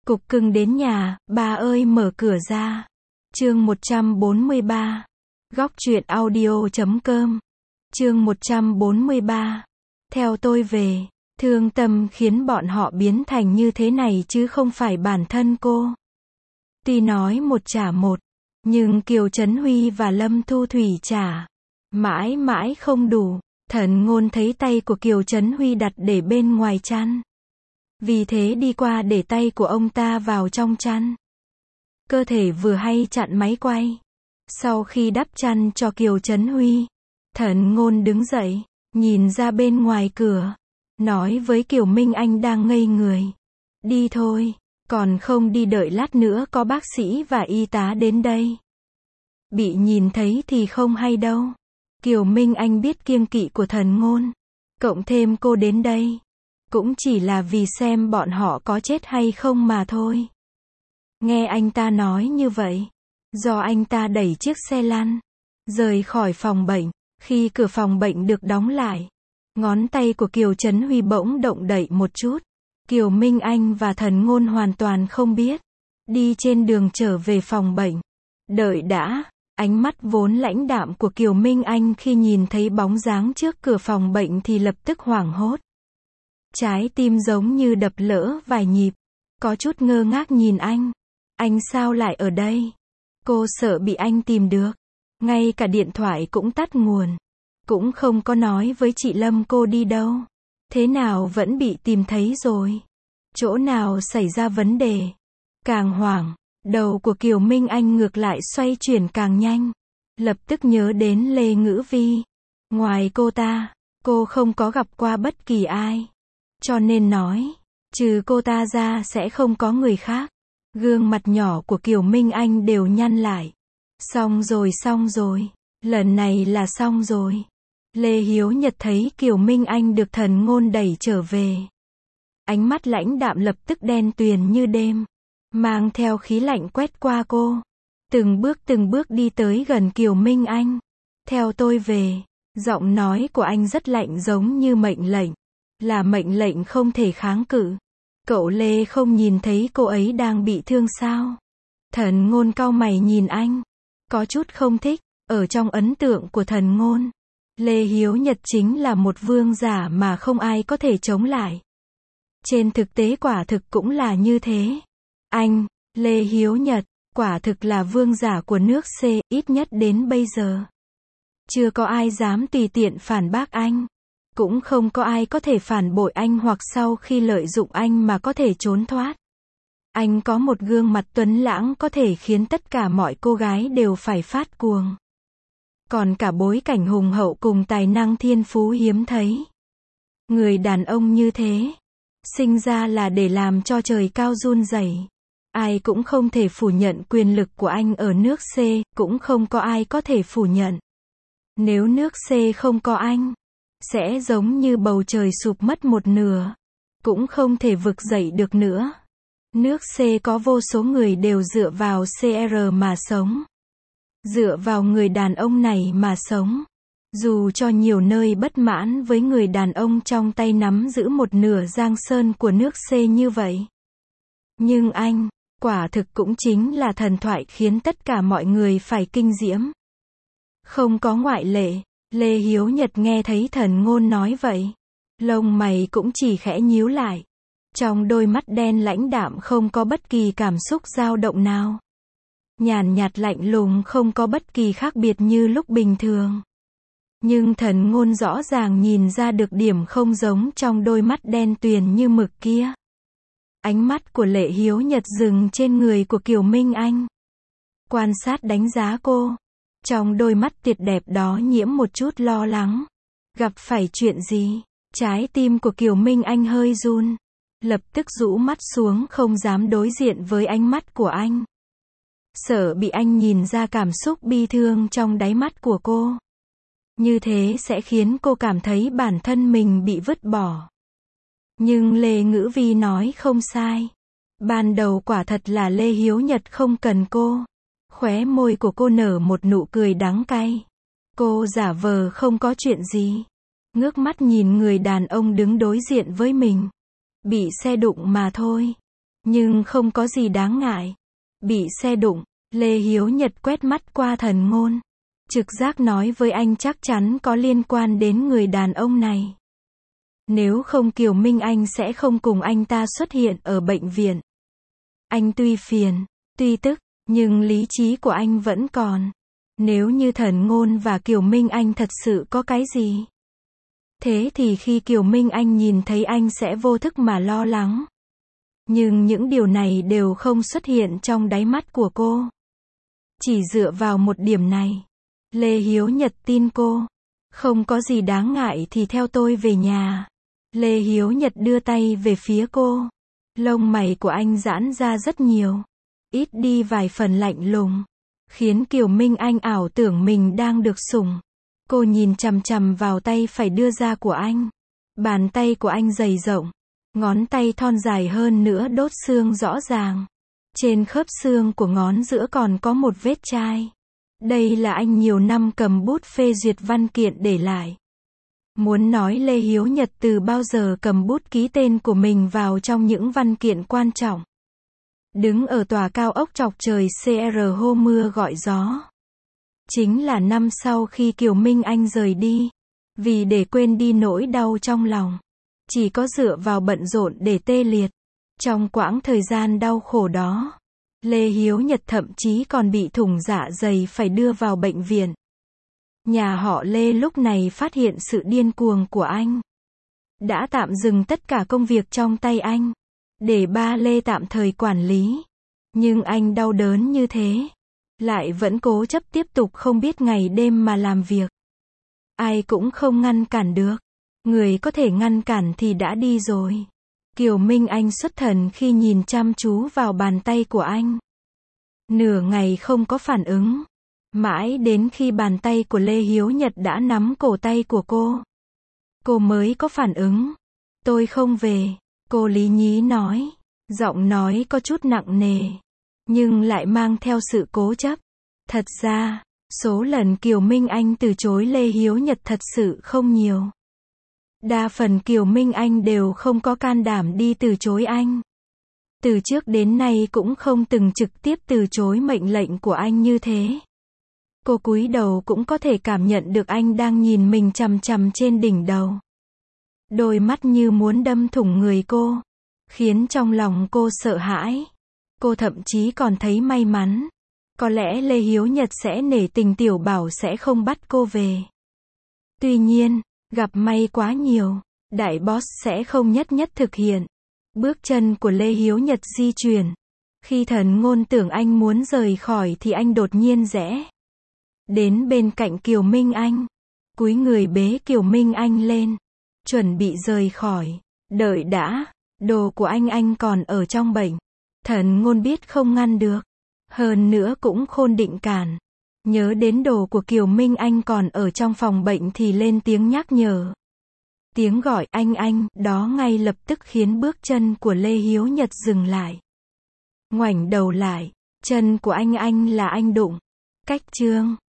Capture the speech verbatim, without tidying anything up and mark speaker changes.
Speaker 1: Cục cưng đến nhà, bà ơi mở cửa ra. Chương một trăm bốn mươi ba. Góc truyện audio chấm com. Chương một trăm bốn mươi ba. Theo tôi về, thương tâm khiến bọn họ biến thành như thế này chứ không phải bản thân cô. Tuy nói một trả một, nhưng Kiều Trấn Huy và Lâm Thu Thủy trả mãi mãi không đủ. Thần Ngôn thấy tay của Kiều Trấn Huy đặt để bên ngoài chăn, vì thế đi qua để tay của ông ta vào trong chăn. Cơ thể vừa hay chặn máy quay. Sau khi đắp chăn cho Kiều Trấn Huy, Thần Ngôn đứng dậy, nhìn ra bên ngoài cửa, nói với Kiều Minh Anh đang ngây người. Đi thôi, còn không đi đợi lát nữa có bác sĩ và y tá đến đây. Bị nhìn thấy thì không hay đâu. Kiều Minh Anh biết kiêng kỵ của Thần Ngôn, cộng thêm cô đến đây cũng chỉ là vì xem bọn họ có chết hay không mà thôi. Nghe anh ta nói như vậy, do anh ta đẩy chiếc xe lăn rời khỏi phòng bệnh. Khi cửa phòng bệnh được đóng lại, ngón tay của Kiều Trấn Huy bỗng động đậy một chút. Kiều Minh Anh và Thần Ngôn hoàn toàn không biết. Đi trên đường trở về phòng bệnh. Đợi đã. Ánh mắt vốn lãnh đạm của Kiều Minh Anh khi nhìn thấy bóng dáng trước cửa phòng bệnh thì lập tức hoảng hốt. Trái tim giống như đập lỡ vài nhịp. Có chút ngơ ngác nhìn anh. Anh sao lại ở đây? Cô sợ bị anh tìm được. Ngay cả điện thoại cũng tắt nguồn. Cũng không có nói với chị Lâm cô đi đâu. Thế nào vẫn bị tìm thấy rồi? Chỗ nào xảy ra vấn đề? Càng hoảng, đầu của Kiều Minh Anh ngược lại xoay chuyển càng nhanh. Lập tức nhớ đến Lê Ngữ Vi. Ngoài cô ta, cô không có gặp qua bất kỳ ai. Cho nên nói, trừ cô ta ra sẽ không có người khác. Gương mặt nhỏ của Kiều Minh Anh đều nhăn lại. Xong rồi xong rồi. Lần này là xong rồi. Lê Hiếu Nhật thấy Kiều Minh Anh được Thần Ngôn đẩy trở về. Ánh mắt lãnh đạm lập tức đen tuyền như đêm, mang theo khí lạnh quét qua cô. Từng bước từng bước đi tới gần Kiều Minh Anh. Theo tôi về. Giọng nói của anh rất lạnh giống như mệnh lệnh. Là mệnh lệnh không thể kháng cự. Cậu Lê không nhìn thấy cô ấy đang bị thương sao? Thần Ngôn cau mày nhìn anh. Có chút không thích. Ở trong ấn tượng của Thần Ngôn, Lê Hiếu Nhật chính là một vương giả mà không ai có thể chống lại. Trên thực tế quả thực cũng là như thế. Anh, Lê Hiếu Nhật, quả thực là vương giả của nước C, ít nhất đến bây giờ. Chưa có ai dám tùy tiện phản bác anh. Cũng không có ai có thể phản bội anh hoặc sau khi lợi dụng anh mà có thể trốn thoát. Anh có một gương mặt tuấn lãng có thể khiến tất cả mọi cô gái đều phải phát cuồng. Còn cả bối cảnh hùng hậu cùng tài năng thiên phú hiếm thấy. Người đàn ông như thế, sinh ra là để làm cho trời cao run rẩy. Ai cũng không thể phủ nhận quyền lực của anh ở nước C, cũng không có ai có thể phủ nhận. Nếu nước C không có anh, sẽ giống như bầu trời sụp mất một nửa, cũng không thể vực dậy được nữa. Nước C có vô số người đều dựa vào xê rờ mà sống. Dựa vào người đàn ông này mà sống. Dù cho nhiều nơi bất mãn với người đàn ông trong tay nắm giữ một nửa giang sơn của nước C như vậy. Nhưng anh, quả thực cũng chính là thần thoại khiến tất cả mọi người phải kinh diễm. Không có ngoại lệ. Lê Hiếu Nhật nghe thấy Thần Ngôn nói vậy, lông mày cũng chỉ khẽ nhíu lại. Trong đôi mắt đen lãnh đạm không có bất kỳ cảm xúc dao động nào. Nhàn nhạt lạnh lùng không có bất kỳ khác biệt như lúc bình thường. Nhưng Thần Ngôn rõ ràng nhìn ra được điểm không giống trong đôi mắt đen tuyền như mực kia. Ánh mắt của Lê Hiếu Nhật dừng trên người của Kiều Minh Anh. Quan sát đánh giá cô. Trong đôi mắt tuyệt đẹp đó nhiễm một chút lo lắng. Gặp phải chuyện gì? Trái tim của Kiều Minh Anh hơi run. Lập tức rũ mắt xuống không dám đối diện với ánh mắt của anh. Sợ bị anh nhìn ra cảm xúc bi thương trong đáy mắt của cô. Như thế sẽ khiến cô cảm thấy bản thân mình bị vứt bỏ. Nhưng Lê Ngữ Vi nói không sai. Ban đầu quả thật là Lê Hiếu Nhật không cần cô. Khóe môi của cô nở một nụ cười đắng cay. Cô giả vờ không có chuyện gì. Ngước mắt nhìn người đàn ông đứng đối diện với mình. Bị xe đụng mà thôi. Nhưng không có gì đáng ngại. Bị xe đụng, Lê Hiếu Nhật quét mắt qua Thần Ngôn. Trực giác nói với anh chắc chắn có liên quan đến người đàn ông này. Nếu không Kiều Minh Anh sẽ không cùng anh ta xuất hiện ở bệnh viện. Anh tuy phiền, tuy tức, nhưng lý trí của anh vẫn còn. Nếu như Thần Ngôn và Kiều Minh Anh thật sự có cái gì, thế thì khi Kiều Minh Anh nhìn thấy anh sẽ vô thức mà lo lắng. Nhưng những điều này đều không xuất hiện trong đáy mắt của cô. Chỉ dựa vào một điểm này, Lê Hiếu Nhật tin cô. Không có gì đáng ngại thì theo tôi về nhà. Lê Hiếu Nhật đưa tay về phía cô. Lông mày của anh giãn ra rất nhiều. Ít đi vài phần lạnh lùng. Khiến Kiều Minh Anh ảo tưởng mình đang được sủng. Cô nhìn chằm chằm vào tay phải đưa ra của anh. Bàn tay của anh dày rộng. Ngón tay thon dài hơn nữa đốt xương rõ ràng. Trên khớp xương của ngón giữa còn có một vết chai. Đây là anh nhiều năm cầm bút phê duyệt văn kiện để lại. Muốn nói Lê Hiếu Nhật từ bao giờ cầm bút ký tên của mình vào trong những văn kiện quan trọng. Đứng ở tòa cao ốc chọc trời xê rờ hô mưa gọi gió. Chính là năm sau khi Kiều Minh Anh rời đi. Vì để quên đi nỗi đau trong lòng. Chỉ có dựa vào bận rộn để tê liệt. Trong quãng thời gian đau khổ đó, Lê Hiếu Nhật thậm chí còn bị thủng dạ dày phải đưa vào bệnh viện. Nhà họ Lê lúc này phát hiện sự điên cuồng của anh. Đã tạm dừng tất cả công việc trong tay anh. Để ba Lê tạm thời quản lý. Nhưng anh đau đớn như thế. Lại vẫn cố chấp tiếp tục không biết ngày đêm mà làm việc. Ai cũng không ngăn cản được. Người có thể ngăn cản thì đã đi rồi. Kiều Minh Anh xuất thần khi nhìn chăm chú vào bàn tay của anh. Nửa ngày không có phản ứng. Mãi đến khi bàn tay của Lê Hiếu Nhật đã nắm cổ tay của cô. Cô mới có phản ứng. Tôi không về. Cô lý nhí nói. Giọng nói có chút nặng nề. Nhưng lại mang theo sự cố chấp. Thật ra, số lần Kiều Minh Anh từ chối Lê Hiếu Nhật thật sự không nhiều. Đa phần Kiều Minh Anh đều không có can đảm đi từ chối anh. Từ trước đến nay cũng không từng trực tiếp từ chối mệnh lệnh của anh như thế. Cô cúi đầu cũng có thể cảm nhận được anh đang nhìn mình chằm chằm trên đỉnh đầu. Đôi mắt như muốn đâm thủng người cô. Khiến trong lòng cô sợ hãi. Cô thậm chí còn thấy may mắn. Có lẽ Lê Hiếu Nhật sẽ nể tình tiểu bảo sẽ không bắt cô về. Tuy nhiên, gặp may quá nhiều, đại boss sẽ không nhất nhất thực hiện. Bước chân của Lê Hiếu Nhật di chuyển. Khi Thần Ngôn tưởng anh muốn rời khỏi thì anh đột nhiên rẽ đến bên cạnh Kiều Minh Anh. Cúi người bế Kiều Minh Anh lên. Chuẩn bị rời khỏi. Đợi đã. Đồ của anh anh còn ở trong bệnh. Thần Ngôn biết không ngăn được. Hơn nữa cũng khôn định cản. Nhớ đến đồ của Kiều Minh Anh còn ở trong phòng bệnh thì lên tiếng nhắc nhở. Tiếng gọi anh anh, đó ngay lập tức khiến bước chân của Lê Hiếu Nhật dừng lại. Ngoảnh đầu lại, chân của anh anh là anh đụng. Cách chương